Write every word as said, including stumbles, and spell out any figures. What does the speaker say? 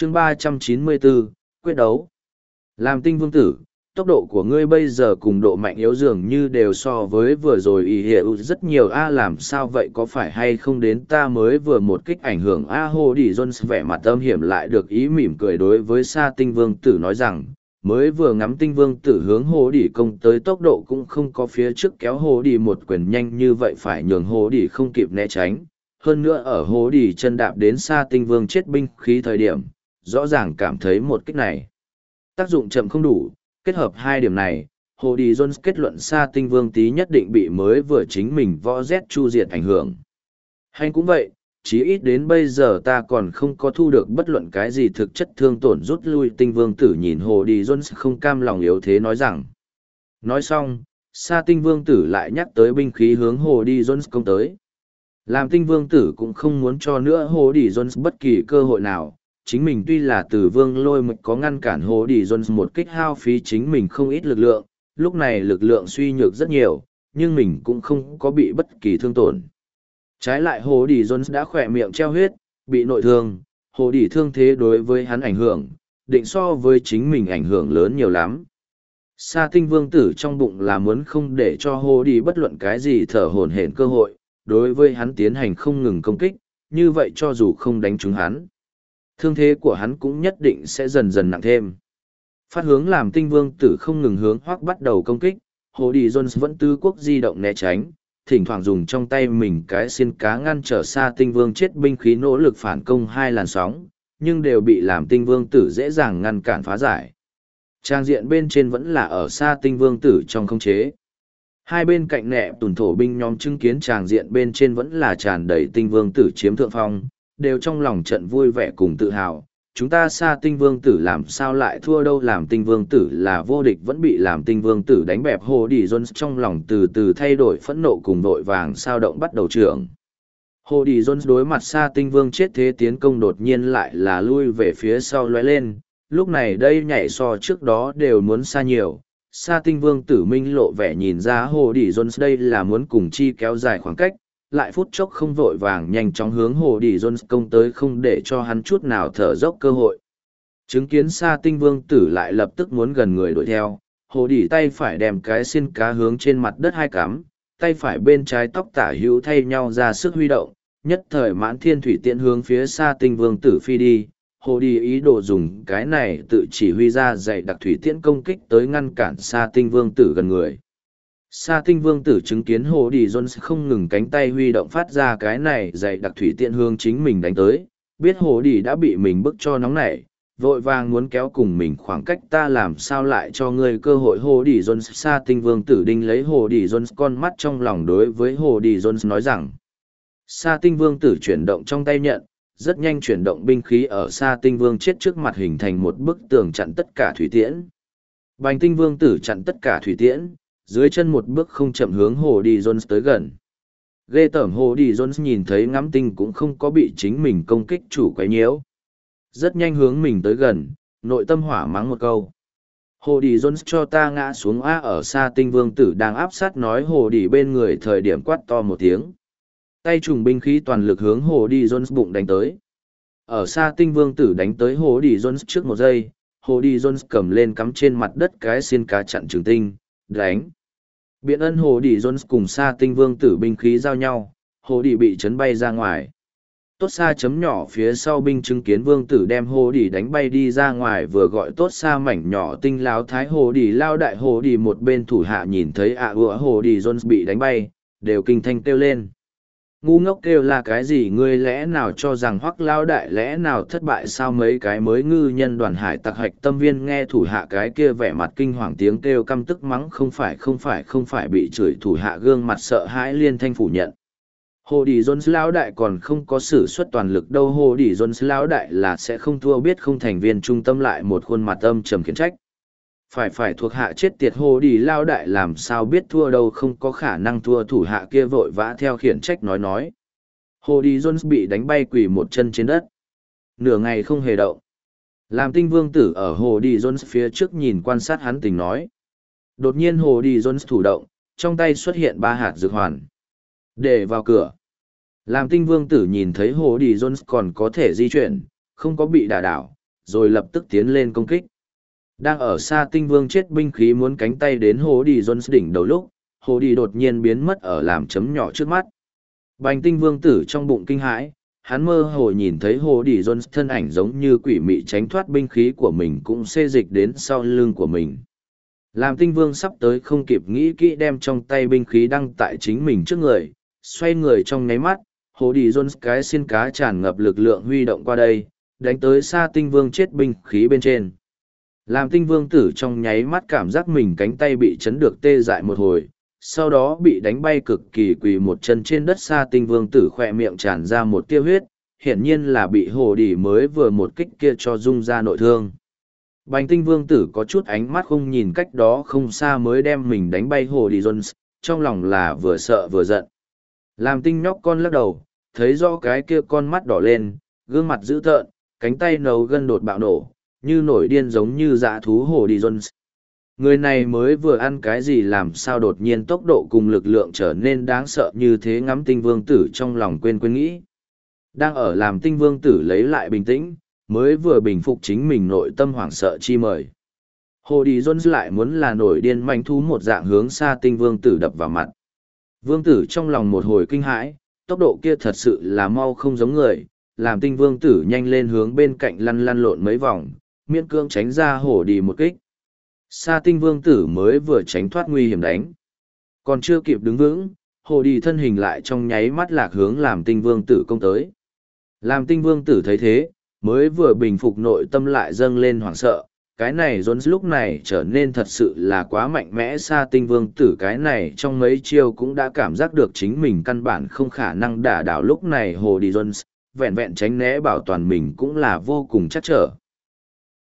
chương ba trăm chín mươi bốn, quyết đấu. Làm tinh vương tử, tốc độ của ngươi bây giờ cùng độ mạnh yếu dường như đều so với vừa rồi ý hiệu rất nhiều a làm sao vậy có phải hay không đến ta mới vừa một kích ảnh hưởng a hồ đi Jones vẻ mặt âm hiểm lại được ý mỉm cười đối với sa tinh vương tử nói rằng, mới vừa ngắm tinh vương tử hướng hồ đi công tới tốc độ cũng không có phía trước kéo hồ đi một quyền nhanh như vậy phải nhường hồ đi không kịp né tránh, hơn nữa ở hồ đi chân đạp đến sa tinh vương chết binh khí thời điểm, rõ ràng cảm thấy một kích này tác dụng chậm không đủ. Kết hợp hai điểm này, Hồ Đi Jones kết luận Sa Tinh Vương Tý nhất định bị mới vừa chính mình võ Z chu diệt ảnh hưởng. Hay cũng vậy, chí ít đến bây giờ ta còn không có thu được bất luận cái gì thực chất thương tổn rút lui Tinh Vương Tử nhìn Hồ Đi Jones không cam lòng yếu thế nói rằng. Nói xong, Sa Tinh Vương Tử lại nhắc tới binh khí hướng Hồ Đi Jones công tới. Làm Tinh Vương Tử cũng không muốn cho nữa Hồ Đi Jones bất kỳ cơ hội nào. Chính mình tuy là từ vương lôi mực có ngăn cản Hồ Đi Jones một kích hao phí chính mình không ít lực lượng, lúc này lực lượng suy nhược rất nhiều, nhưng mình cũng không có bị bất kỳ thương tổn. Trái lại Hồ Đi Jones đã khỏe miệng treo huyết, bị nội thương, Hồ Đi thương thế đối với hắn ảnh hưởng, định so với chính mình ảnh hưởng lớn nhiều lắm. Sa Tinh Vương Tử trong bụng là muốn không để cho Hồ Đi bất luận cái gì thở hổn hển cơ hội, đối với hắn tiến hành không ngừng công kích, như vậy cho dù không đánh trúng hắn, thương thế của hắn cũng nhất định sẽ dần dần nặng thêm. Phát hướng làm Tinh Vương Tử không ngừng hướng Hoắc bắt đầu công kích, Hồ Đi Jones vẫn tứ quốc di động né tránh, thỉnh thoảng dùng trong tay mình cái xiên cá ngăn trở Sa Tinh Vương chết binh khí nỗ lực phản công hai làn sóng, nhưng đều bị làm Tinh Vương Tử dễ dàng ngăn cản phá giải. Trang diện bên trên vẫn là ở Sa Tinh Vương Tử trong khống chế. Hai bên cạnh nẹ tùn thổ binh nhóm chứng kiến tràng diện bên trên vẫn là tràn đầy Tinh Vương Tử chiếm thượng phong, đều trong lòng trận vui vẻ cùng tự hào. Chúng ta Sa Tinh Vương Tử làm sao lại thua đâu, làm Tinh Vương Tử là vô địch vẫn bị làm Tinh Vương Tử đánh bẹp. Hồ Đi Jones trong lòng từ từ thay đổi phẫn nộ cùng vội vàng sao động bắt đầu trưởng. Hồ Đi Jones đối mặt Sa Tinh Vương chết thế tiến công đột nhiên lại là lui về phía sau lóe lên, lúc này đây nhảy so trước đó đều muốn xa nhiều. Sa Tinh Vương Tử minh lộ vẻ nhìn ra Hồ Đi Jones đây là muốn cùng chi kéo dài khoảng cách, lại phút chốc không vội vàng nhanh chóng hướng Hồ Đi Jones công tới không để cho hắn chút nào thở dốc cơ hội. Chứng kiến Sa Tinh Vương Tử lại lập tức muốn gần người đuổi theo, Hồ Đi tay phải đem cái xiên cá hướng trên mặt đất hai cắm, tay phải bên trái tóc tả hữu thay nhau ra sức huy động, nhất thời mãn thiên thủy tiện hướng phía Sa Tinh Vương Tử phi đi. Hồ Đi ý đồ dùng cái này tự chỉ huy ra dạy đặc thủy tiễn công kích tới ngăn cản Sa Tinh Vương Tử gần người. Sa Tinh Vương Tử chứng kiến Hồ Đi Jones không ngừng cánh tay huy động phát ra cái này dạy đặc thủy tiện hướng chính mình đánh tới, biết Hồ Đi đã bị mình bức cho nóng nảy, vội vàng muốn kéo cùng mình khoảng cách, ta làm sao lại cho ngươi cơ hội. Hồ Đi Jones Sa Tinh Vương Tử đinh lấy Hồ Đi Jones con mắt trong lòng đối với Hồ Đi Jones nói rằng. Sa Tinh Vương Tử chuyển động trong tay nhận, rất nhanh chuyển động binh khí ở Sa Tinh Vương chết trước mặt hình thành một bức tường chặn tất cả thủy tiễn. Bành Tinh Vương Tử chặn tất cả thủy tiễn, dưới chân một bước không chậm hướng Hồ Đi Jones tới gần. Ghê tởm Hồ Đi Jones nhìn thấy ngắm tinh cũng không có bị chính mình công kích chủ quấy nhiễu. Rất nhanh hướng mình tới gần, nội tâm hỏa mắng một câu. Hồ Đi Jones cho ta ngã xuống A. Ở Sa Tinh Vương Tử đang áp sát nói Hồ Đi bên người thời điểm quát to một tiếng. Tay trùng binh khí toàn lực hướng Hồ Đi Jones bụng đánh tới. Ở Sa Tinh Vương Tử đánh tới Hồ Đi Jones trước một giây, Hồ Đi Jones cầm lên cắm trên mặt đất cái xiên cá chặn trường tinh, đánh. Biện ân Hồ Đi Jones cùng Sa Tinh Vương Tử binh khí giao nhau, Hồ Đi bị chấn bay ra ngoài. Tốt Sa chấm nhỏ phía sau binh chứng kiến Vương Tử đem Hồ Đi đánh bay đi ra ngoài vừa gọi tốt Sa mảnh nhỏ tinh láo thái Hồ Đi lao đại Hồ Đi một bên thủ hạ nhìn thấy ạ à ủa Hồ Đi Jones bị đánh bay, đều kinh thanh kêu lên. Ngu ngốc kêu là cái gì, ngươi lẽ nào cho rằng Hoắc lao đại lẽ nào thất bại sao? Mấy cái mới ngư nhân đoàn hải tặc hạch tâm viên nghe thủ hạ cái kia vẻ mặt kinh hoàng tiếng kêu căm tức mắng không phải không phải không phải bị chửi, thủ hạ gương mặt sợ hãi liên thanh phủ nhận. Hồ Đi Jones lão đại còn không có sử xuất toàn lực đâu, Hồ Đi Jones lão đại là sẽ không thua, biết không? Thành viên trung tâm lại một khuôn mặt âm trầm khiển trách. Phải phải thuộc hạ chết tiệt, Hồ Đi lao đại làm sao biết thua đâu, không có khả năng thua, thủ hạ kia vội vã theo khiển trách nói nói. Hồ Đi Jones bị đánh bay quỳ một chân trên đất. Nửa ngày không hề động. Làm Tinh Vương Tử ở Hồ Đi Jones phía trước nhìn quan sát hắn tình nói. Đột nhiên Hồ Đi Jones thủ động, trong tay xuất hiện ba hạt dược hoàn. Để vào cửa. Làm Tinh Vương Tử nhìn thấy Hồ Đi Jones còn có thể di chuyển, không có bị đả đảo, rồi lập tức tiến lên công kích. Đang ở xa tinh vương chết binh khí muốn cánh tay đến hồ đi Jones đỉnh đầu lúc, hồ đi đột nhiên biến mất ở làm chấm nhỏ trước mắt. Bành tinh vương tử trong bụng kinh hãi, hắn mơ hồ nhìn thấy hồ đi Jones thân ảnh giống như quỷ mị tránh thoát binh khí của mình cũng xê dịch đến sau lưng của mình. Làm tinh vương sắp tới không kịp nghĩ kỹ đem trong tay binh khí đăng tại chính mình trước người, xoay người trong nháy mắt, hồ đi Jones cái xiên cá tràn ngập lực lượng huy động qua đây, đánh tới xa tinh vương chết binh khí bên trên. Làm tinh vương tử trong nháy mắt cảm giác mình cánh tay bị chấn được tê dại một hồi, sau đó bị đánh bay cực kỳ quỳ một chân trên đất xa tinh vương tử khỏe miệng tràn ra một tia huyết, hiển nhiên là bị hồ đi mới vừa một kích kia cho rung ra nội thương. Bành tinh vương tử có chút ánh mắt không nhìn cách đó không xa mới đem mình đánh bay hồ đi Jones, trong lòng là vừa sợ vừa giận. Làm tinh nhóc con lắc đầu, thấy rõ cái kia con mắt đỏ lên, gương mặt dữ tợn, cánh tay nấu gân đột bạo nổ, như nổi điên giống như dã thú hồ đi Jones. Người này mới vừa ăn cái gì làm sao đột nhiên tốc độ cùng lực lượng trở nên đáng sợ như thế, ngắm tinh vương tử trong lòng quên quên nghĩ. Đang ở làm tinh vương tử lấy lại bình tĩnh, mới vừa bình phục chính mình nội tâm hoảng sợ chi mời. Hồ đi Jones lại muốn là nổi điên manh thú một dạng hướng xa tinh vương tử đập vào mặt. Vương tử trong lòng một hồi kinh hãi, tốc độ kia thật sự là mau không giống người, làm tinh vương tử nhanh lên hướng bên cạnh lăn lăn lộn mấy vòng, miễn cưỡng tránh ra hồ đi một kích. Sa tinh vương tử mới vừa tránh thoát nguy hiểm đánh. Còn chưa kịp đứng vững, hồ đi thân hình lại trong nháy mắt lạc hướng làm tinh vương tử công tới. Làm tinh vương tử thấy thế, mới vừa bình phục nội tâm lại dâng lên hoảng sợ. Cái này Jones lúc này trở nên thật sự là quá mạnh mẽ. Sa tinh vương tử cái này trong mấy chiêu cũng đã cảm giác được chính mình căn bản không khả năng đả đảo lúc này hồ đi Jones, vẹn vẹn tránh né bảo toàn mình cũng là vô cùng chắc trở.